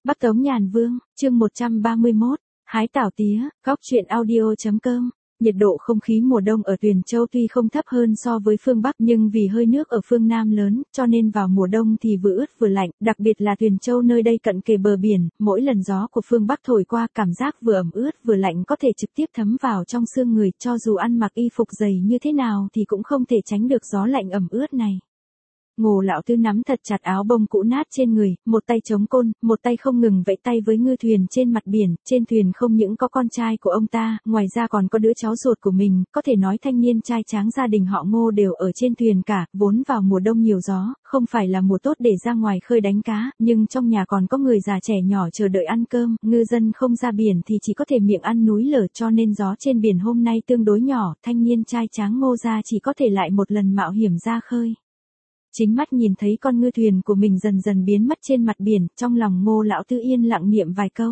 Bắc Tống Nhàn Vương, chương 131, hái tảo tía, góc truyện audio.com. Nhiệt độ không khí mùa đông ở Tuyền Châu tuy không thấp hơn so với phương Bắc nhưng vì hơi nước ở phương Nam lớn, cho nên vào mùa đông thì vừa ướt vừa lạnh, đặc biệt là Tuyền Châu nơi đây cận kề bờ biển, mỗi lần gió của phương Bắc thổi qua cảm giác vừa ẩm ướt vừa lạnh có thể trực tiếp thấm vào trong xương người, cho dù ăn mặc y phục dày như thế nào thì cũng không thể tránh được gió lạnh ẩm ướt này. Ngô lão tứ nắm thật chặt áo bông cũ nát trên người, một tay chống côn, một tay không ngừng vẫy tay với ngư thuyền trên mặt biển, trên thuyền không những có con trai của ông ta, ngoài ra còn có đứa cháu ruột của mình, có thể nói thanh niên trai tráng gia đình họ Ngô đều ở trên thuyền cả, vốn vào mùa đông nhiều gió, không phải là mùa tốt để ra ngoài khơi đánh cá, nhưng trong nhà còn có người già trẻ nhỏ chờ đợi ăn cơm, ngư dân không ra biển thì chỉ có thể miệng ăn núi lở, cho nên gió trên biển hôm nay tương đối nhỏ, thanh niên trai tráng Ngô gia chỉ có thể lại một lần mạo hiểm ra khơi. Chính mắt nhìn thấy con ngư thuyền của mình dần dần biến mất trên mặt biển, trong lòng Ngô lão tứ yên lặng niệm vài câu.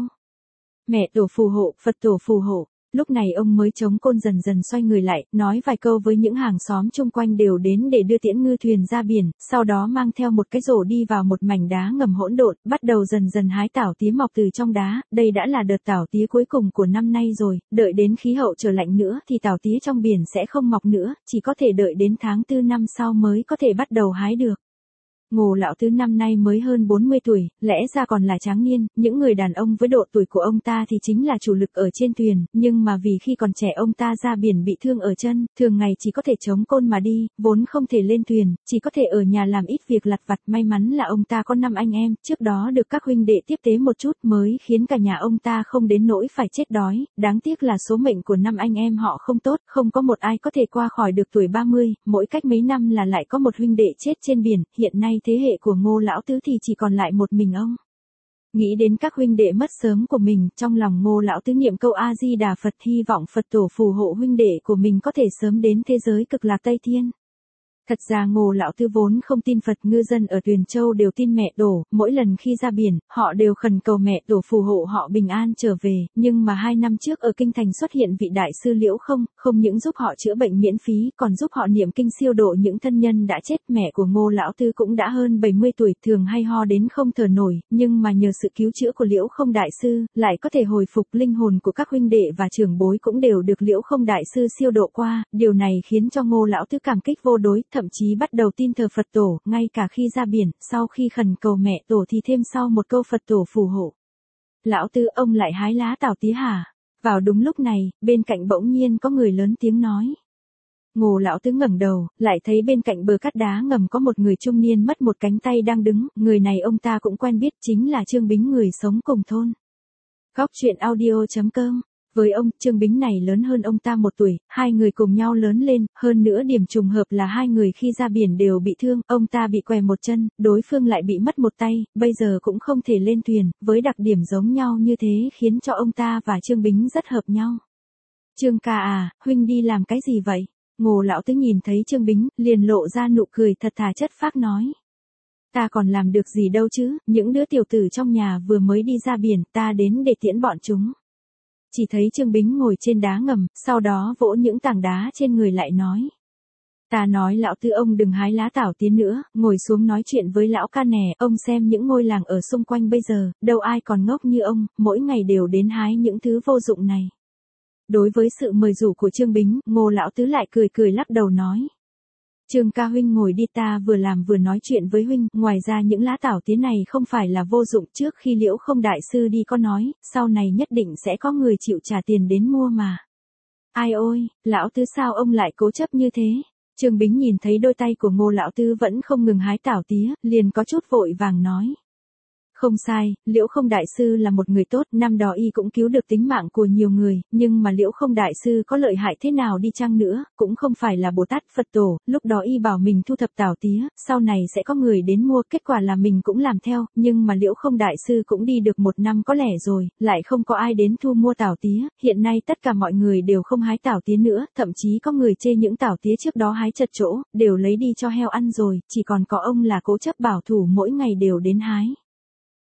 Mẹ tổ phù hộ, Phật tổ phù hộ. Lúc này ông mới chống côn dần dần xoay người lại, nói vài câu với những hàng xóm chung quanh đều đến để đưa tiễn ngư thuyền ra biển, sau đó mang theo một cái rổ đi vào một mảnh đá ngầm hỗn độn, bắt đầu dần dần hái tảo tía mọc từ trong đá, đây đã là đợt tảo tía cuối cùng của năm nay rồi, đợi đến khí hậu trở lạnh nữa thì tảo tía trong biển sẽ không mọc nữa, chỉ có thể đợi đến tháng 4 năm sau mới có thể bắt đầu hái được. Ngô lão tứ năm nay mới hơn 40 tuổi, lẽ ra còn là tráng niên, những người đàn ông với độ tuổi của ông ta thì chính là chủ lực ở trên thuyền, nhưng mà vì khi còn trẻ ông ta ra biển bị thương ở chân, thường ngày chỉ có thể chống côn mà đi, vốn không thể lên thuyền, chỉ có thể ở nhà làm ít việc lặt vặt, may mắn là ông ta có 5 anh em, trước đó được các huynh đệ tiếp tế một chút mới khiến cả nhà ông ta không đến nỗi phải chết đói, đáng tiếc là số mệnh của 5 anh em họ không tốt, không có một ai có thể qua khỏi được tuổi 30, mỗi cách mấy năm là lại có một huynh đệ chết trên biển, hiện nay thế hệ của Ngô lão tứ thì chỉ còn lại một mình ông. Nghĩ đến các huynh đệ mất sớm của mình, trong lòng Ngô lão tứ niệm câu A Di Đà Phật, hy vọng Phật tổ phù hộ huynh đệ của mình có thể sớm đến thế giới cực lạc Tây Thiên. Thật ra Ngô lão tứ vốn không tin Phật, ngư dân ở Tuyền Châu đều tin mẹ tổ, mỗi lần khi ra biển, họ đều khẩn cầu mẹ tổ phù hộ họ bình an trở về, nhưng mà 2 năm trước ở Kinh Thành xuất hiện vị đại sư Liễu không những giúp họ chữa bệnh miễn phí, còn giúp họ niệm kinh siêu độ những thân nhân đã chết. Mẹ của Ngô lão tứ cũng đã hơn 70 tuổi, thường hay ho đến không thở nổi, nhưng mà nhờ sự cứu chữa của Liễu đại sư, lại có thể hồi phục, linh hồn của các huynh đệ và trưởng bối cũng đều được Liễu đại sư siêu độ qua, điều này khiến cho Ngô lão tứ cảm kích vô đối, thậm chí bắt đầu tin thờ Phật tổ, ngay cả khi ra biển, sau khi khẩn cầu mẹ tổ thì thêm sau một câu Phật tổ phù hộ. Lão tứ, ông lại hái lá tảo tía hả? Vào đúng lúc này, bên cạnh bỗng nhiên có người lớn tiếng nói. Ngô lão tứ ngẩng đầu, lại thấy bên cạnh bờ cát đá ngầm có một người trung niên mất một cánh tay đang đứng, người này ông ta cũng quen biết, chính là Trương Bính, người sống cùng thôn. Góc truyện audio.com. Với ông, Trương Bính này lớn hơn ông ta 1 tuổi, hai người cùng nhau lớn lên, hơn nữa điểm trùng hợp là hai người khi ra biển đều bị thương, ông ta bị què một chân, đối phương lại bị mất một tay, bây giờ cũng không thể lên thuyền, với đặc điểm giống nhau như thế khiến cho ông ta và Trương Bính rất hợp nhau. Trương ca à, huynh đi làm cái gì vậy? Ngô lão tứ nhìn thấy Trương Bính, liền lộ ra nụ cười thật thà chất phác nói. Ta còn làm được gì đâu chứ, những đứa tiểu tử trong nhà vừa mới đi ra biển, ta đến để tiễn bọn chúng. Chỉ thấy Trương Bính ngồi trên đá ngầm, sau đó vỗ những tảng đá trên người lại nói. Ta nói lão tứ ông đừng hái lá tảo tía nữa, ngồi xuống nói chuyện với lão ca nè, ông xem những ngôi làng ở xung quanh bây giờ, đâu ai còn ngốc như ông, mỗi ngày đều đến hái những thứ vô dụng này. Đối với sự mời rủ của Trương Bính, Ngô lão tứ lại cười cười lắc đầu nói. Trương ca huynh ngồi đi, ta vừa làm vừa nói chuyện với huynh, ngoài ra những lá tảo tía này không phải là vô dụng, trước khi Liễu đại sư đi có nói, sau này nhất định sẽ có người chịu trả tiền đến mua mà. Ai ôi, lão tứ sao ông lại cố chấp như thế? Trương Bính nhìn thấy đôi tay của Ngô lão tứ vẫn không ngừng hái tảo tía, liền có chút vội vàng nói. Không sai, Liễu đại sư là một người tốt, năm đó y cũng cứu được tính mạng của nhiều người, nhưng mà Liễu đại sư có lợi hại thế nào đi chăng nữa, cũng không phải là Bồ Tát Phật tổ, lúc đó y bảo mình thu thập tảo tía, sau này sẽ có người đến mua, kết quả là mình cũng làm theo, nhưng mà Liễu đại sư cũng đi được 1 năm có lẽ rồi, lại không có ai đến thu mua tảo tía, hiện nay tất cả mọi người đều không hái tảo tía nữa, thậm chí có người chê những tảo tía trước đó hái chật chỗ, đều lấy đi cho heo ăn rồi, chỉ còn có ông là cố chấp bảo thủ mỗi ngày đều đến hái.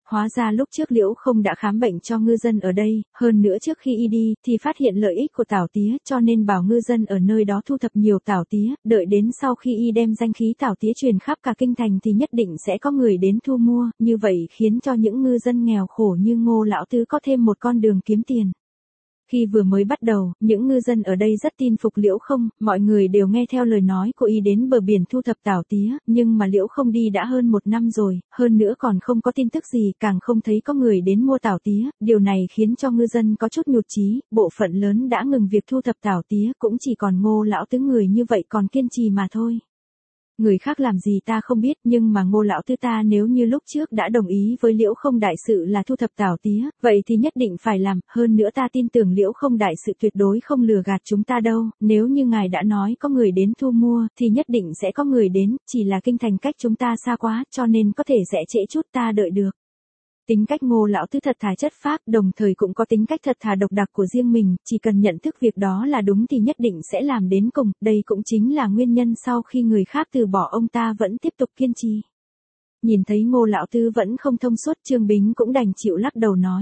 hóa ra lúc trước Liễu Không đã khám bệnh cho ngư dân ở đây, hơn nữa trước khi y đi thì phát hiện lợi ích của tảo tía cho nên bảo ngư dân ở nơi đó thu thập nhiều tảo tía, đợi đến sau khi y đem danh khí tảo tía truyền khắp cả kinh thành thì nhất định sẽ có người đến thu mua, như vậy khiến cho những ngư dân nghèo khổ như Ngô lão tứ có thêm một con đường kiếm tiền. Khi vừa mới bắt đầu, những ngư dân ở đây rất tin phục Liễu Không, mọi người đều nghe theo lời nói của y đến bờ biển thu thập tảo tía, nhưng mà Liễu Không đi đã hơn 1 năm rồi, hơn nữa còn không có tin tức gì, càng không thấy có người đến mua tảo tía, điều này khiến cho ngư dân có chút nhụt chí, bộ phận lớn đã ngừng việc thu thập tảo tía, cũng chỉ còn Ngô lão tứ người như vậy còn kiên trì mà thôi. Người khác làm gì ta không biết, nhưng mà Ngô lão tứ ta nếu như lúc trước đã đồng ý với Liễu Không đại sự là thu thập tảo tía, vậy thì nhất định phải làm, hơn nữa ta tin tưởng Liễu Không đại sự tuyệt đối không lừa gạt chúng ta đâu, nếu như ngài đã nói có người đến thu mua, thì nhất định sẽ có người đến, chỉ là kinh thành cách chúng ta xa quá, cho nên có thể sẽ trễ chút ta đợi được. Tính cách Ngô lão tứ thật thà chất phác, đồng thời cũng có tính cách thật thà độc đặc của riêng mình, chỉ cần nhận thức việc đó là đúng thì nhất định sẽ làm đến cùng, đây cũng chính là nguyên nhân sau khi người khác từ bỏ ông ta vẫn tiếp tục kiên trì. Nhìn thấy Ngô lão tứ vẫn không thông suốt, Trương Bính cũng đành chịu lắc đầu nói.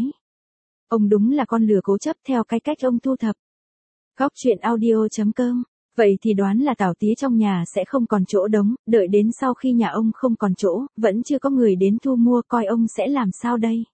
Ông đúng là con lừa cố chấp theo cái cách ông thu thập. Góc truyện audio.com. Vậy thì đoán là tảo tía trong nhà sẽ không còn chỗ đống, đợi đến sau khi nhà ông không còn chỗ, vẫn chưa có người đến thu mua, coi ông sẽ làm sao đây?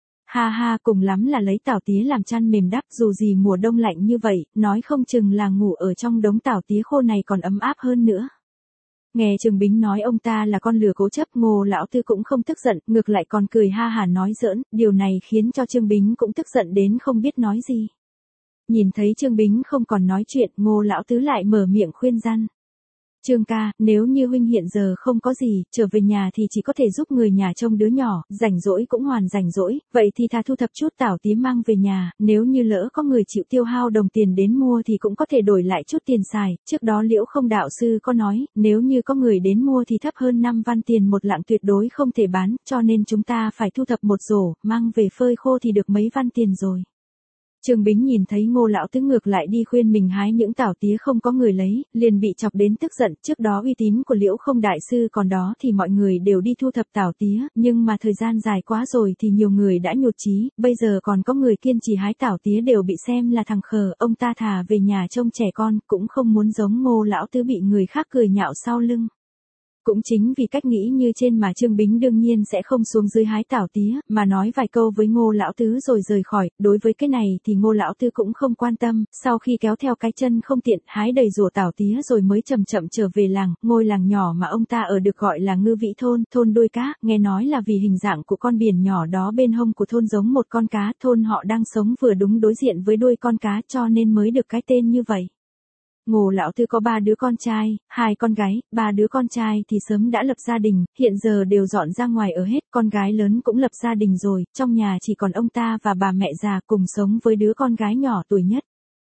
Ha ha, cùng lắm là lấy tảo tía làm chăn mềm đắp, dù gì mùa đông lạnh như vậy, nói không chừng là ngủ ở trong đống tảo tía khô này còn ấm áp hơn nữa. Nghe Trương Bính nói ông ta là con lừa cố chấp, Ngô lão tứ cũng không tức giận, ngược lại còn cười ha hả nói giỡn, điều này khiến cho Trương Bính cũng tức giận đến không biết nói gì. Nhìn thấy Trương Bính không còn nói chuyện, Ngô lão tứ lại mở miệng khuyên răn. Trương ca, nếu như huynh hiện giờ không có gì, trở về nhà thì chỉ có thể giúp người nhà trông đứa nhỏ, rảnh rỗi cũng hoàn rảnh rỗi, vậy thì thà thu thập chút tảo tía mang về nhà, nếu như lỡ có người chịu tiêu hao đồng tiền đến mua thì cũng có thể đổi lại chút tiền xài, trước đó Liễu Không đạo sư có nói, nếu như có người đến mua thì thấp hơn 5 văn tiền một lạng tuyệt đối không thể bán, cho nên chúng ta phải thu thập một rổ, mang về phơi khô thì được mấy văn tiền rồi. Trương Bính nhìn thấy Ngô lão tứ ngược lại đi khuyên mình hái những tảo tía không có người lấy, liền bị chọc đến tức giận, trước đó uy tín của Liễu Không đại sư còn đó thì mọi người đều đi thu thập tảo tía, nhưng mà thời gian dài quá rồi thì nhiều người đã nhụt chí, bây giờ còn có người kiên trì hái tảo tía đều bị xem là thằng khờ, ông ta thà về nhà trông trẻ con, cũng không muốn giống Ngô lão tứ bị người khác cười nhạo sau lưng. Cũng chính vì cách nghĩ như trên mà Trương Bính đương nhiên sẽ không xuống dưới hái tảo tía, mà nói vài câu với Ngô lão tứ rồi rời khỏi, đối với cái này thì Ngô lão tứ cũng không quan tâm, sau khi kéo theo cái chân không tiện, hái đầy rổ tảo tía rồi mới chậm chậm trở về làng, ngôi làng nhỏ mà ông ta ở được gọi là Ngư Vĩ thôn, thôn đuôi cá, nghe nói là vì hình dạng của con biển nhỏ đó bên hông của thôn giống một con cá, thôn họ đang sống vừa đúng đối diện với đuôi con cá cho nên mới được cái tên như vậy. Ngô lão tứ có 3 đứa con trai, 2 con gái, 3 đứa con trai thì sớm đã lập gia đình, hiện giờ đều dọn ra ngoài ở hết, con gái lớn cũng lập gia đình rồi, trong nhà chỉ còn ông ta và bà mẹ già cùng sống với đứa con gái nhỏ tuổi nhất.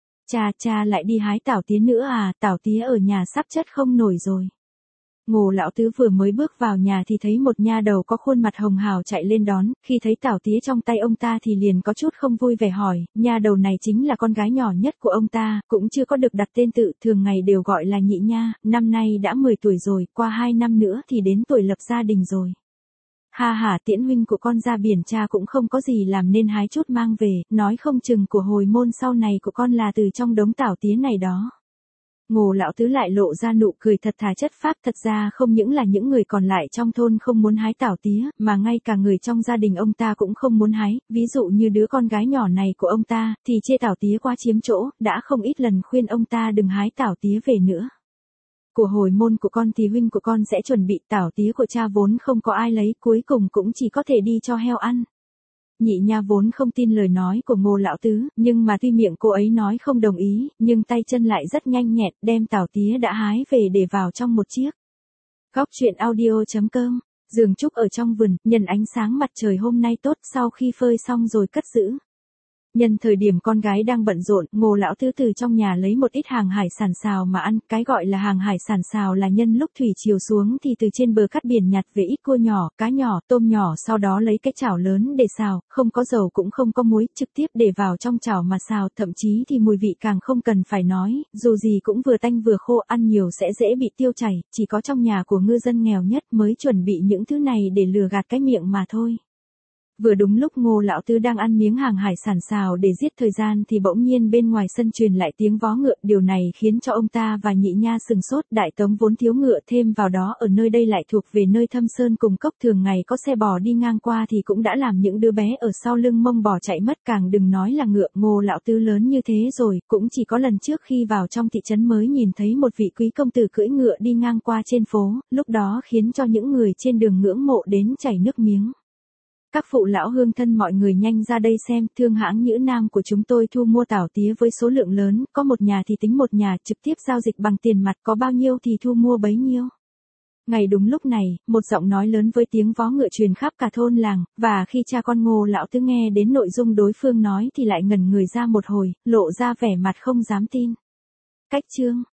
Cha lại đi hái tảo tía nữa à, tảo tía ở nhà sắp chất không nổi rồi. Ngô lão tứ vừa mới bước vào nhà thì thấy một nha đầu có khuôn mặt hồng hào chạy lên đón, khi thấy tảo tía trong tay ông ta thì liền có chút không vui vẻ hỏi, nha đầu này chính là con gái nhỏ nhất của ông ta, cũng chưa có được đặt tên tự, thường ngày đều gọi là Nhị Nha, năm nay đã 10 tuổi rồi, qua 2 năm nữa thì đến tuổi lập gia đình rồi. Ha ha, tiễn huynh của con ra biển, cha cũng không có gì làm nên hái chút mang về, nói không chừng của hồi môn sau này của con là từ trong đống tảo tía này đó. Ngô lão tứ lại lộ ra nụ cười thật thà chất phác, thật ra không những là những người còn lại trong thôn không muốn hái tảo tía, mà ngay cả người trong gia đình ông ta cũng không muốn hái, ví dụ như đứa con gái nhỏ này của ông ta, thì chê tảo tía quá chiếm chỗ, đã không ít lần khuyên ông ta đừng hái tảo tía về nữa. Của hồi môn của con thì huynh của con sẽ chuẩn bị, tảo tía của cha vốn không có ai lấy, cuối cùng cũng chỉ có thể đi cho heo ăn. Nhị Nha vốn không tin lời nói của Ngô lão tứ, nhưng mà tuy miệng cô ấy nói không đồng ý, nhưng tay chân lại rất nhanh nhẹn, đem tảo tía đã hái về để vào trong một chiếc. Góc truyện audio.com. Giường trúc ở trong vườn, nhân ánh sáng mặt trời hôm nay tốt, sau khi phơi xong rồi cất giữ. Nhân thời điểm con gái đang bận rộn, Ngô lão tứ từ trong nhà lấy một ít hàng hải sản xào mà ăn, cái gọi là hàng hải sản xào là nhân lúc thủy chiều xuống thì từ trên bờ cát biển nhặt về ít cua nhỏ, cá nhỏ, tôm nhỏ, sau đó lấy cái chảo lớn để xào, không có dầu cũng không có muối, trực tiếp để vào trong chảo mà xào, thậm chí thì mùi vị càng không cần phải nói, dù gì cũng vừa tanh vừa khô, ăn nhiều sẽ dễ bị tiêu chảy, chỉ có trong nhà của ngư dân nghèo nhất mới chuẩn bị những thứ này để lừa gạt cái miệng mà thôi. Vừa đúng lúc Ngô lão tứ đang ăn miếng hàng hải sản xào để giết thời gian thì bỗng nhiên bên ngoài sân truyền lại tiếng vó ngựa, điều này khiến cho ông ta và Nhị Nha sừng sốt, Đại Tống vốn thiếu ngựa, thêm vào đó ở nơi đây lại thuộc về nơi thâm sơn cùng cốc, thường ngày có xe bò đi ngang qua thì cũng đã làm những đứa bé ở sau lưng mông bò chạy mất, càng đừng nói là ngựa. Ngô lão tứ lớn như thế rồi, cũng chỉ có lần trước khi vào trong thị trấn mới nhìn thấy một vị quý công tử cưỡi ngựa đi ngang qua trên phố, lúc đó khiến cho những người trên đường ngưỡng mộ đến chảy nước miếng. Các phụ lão hương thân mọi người nhanh ra đây xem, thương hãng Nhữ Nam của chúng tôi thu mua tảo tía với số lượng lớn, có một nhà thì tính một nhà, trực tiếp giao dịch bằng tiền mặt, có bao nhiêu thì thu mua bấy nhiêu. Ngay đúng lúc này, một giọng nói lớn với tiếng vó ngựa truyền khắp cả thôn làng, và khi cha con Ngô lão tứ nghe đến nội dung đối phương nói thì lại ngẩn người ra một hồi, lộ ra vẻ mặt không dám tin. Cách chương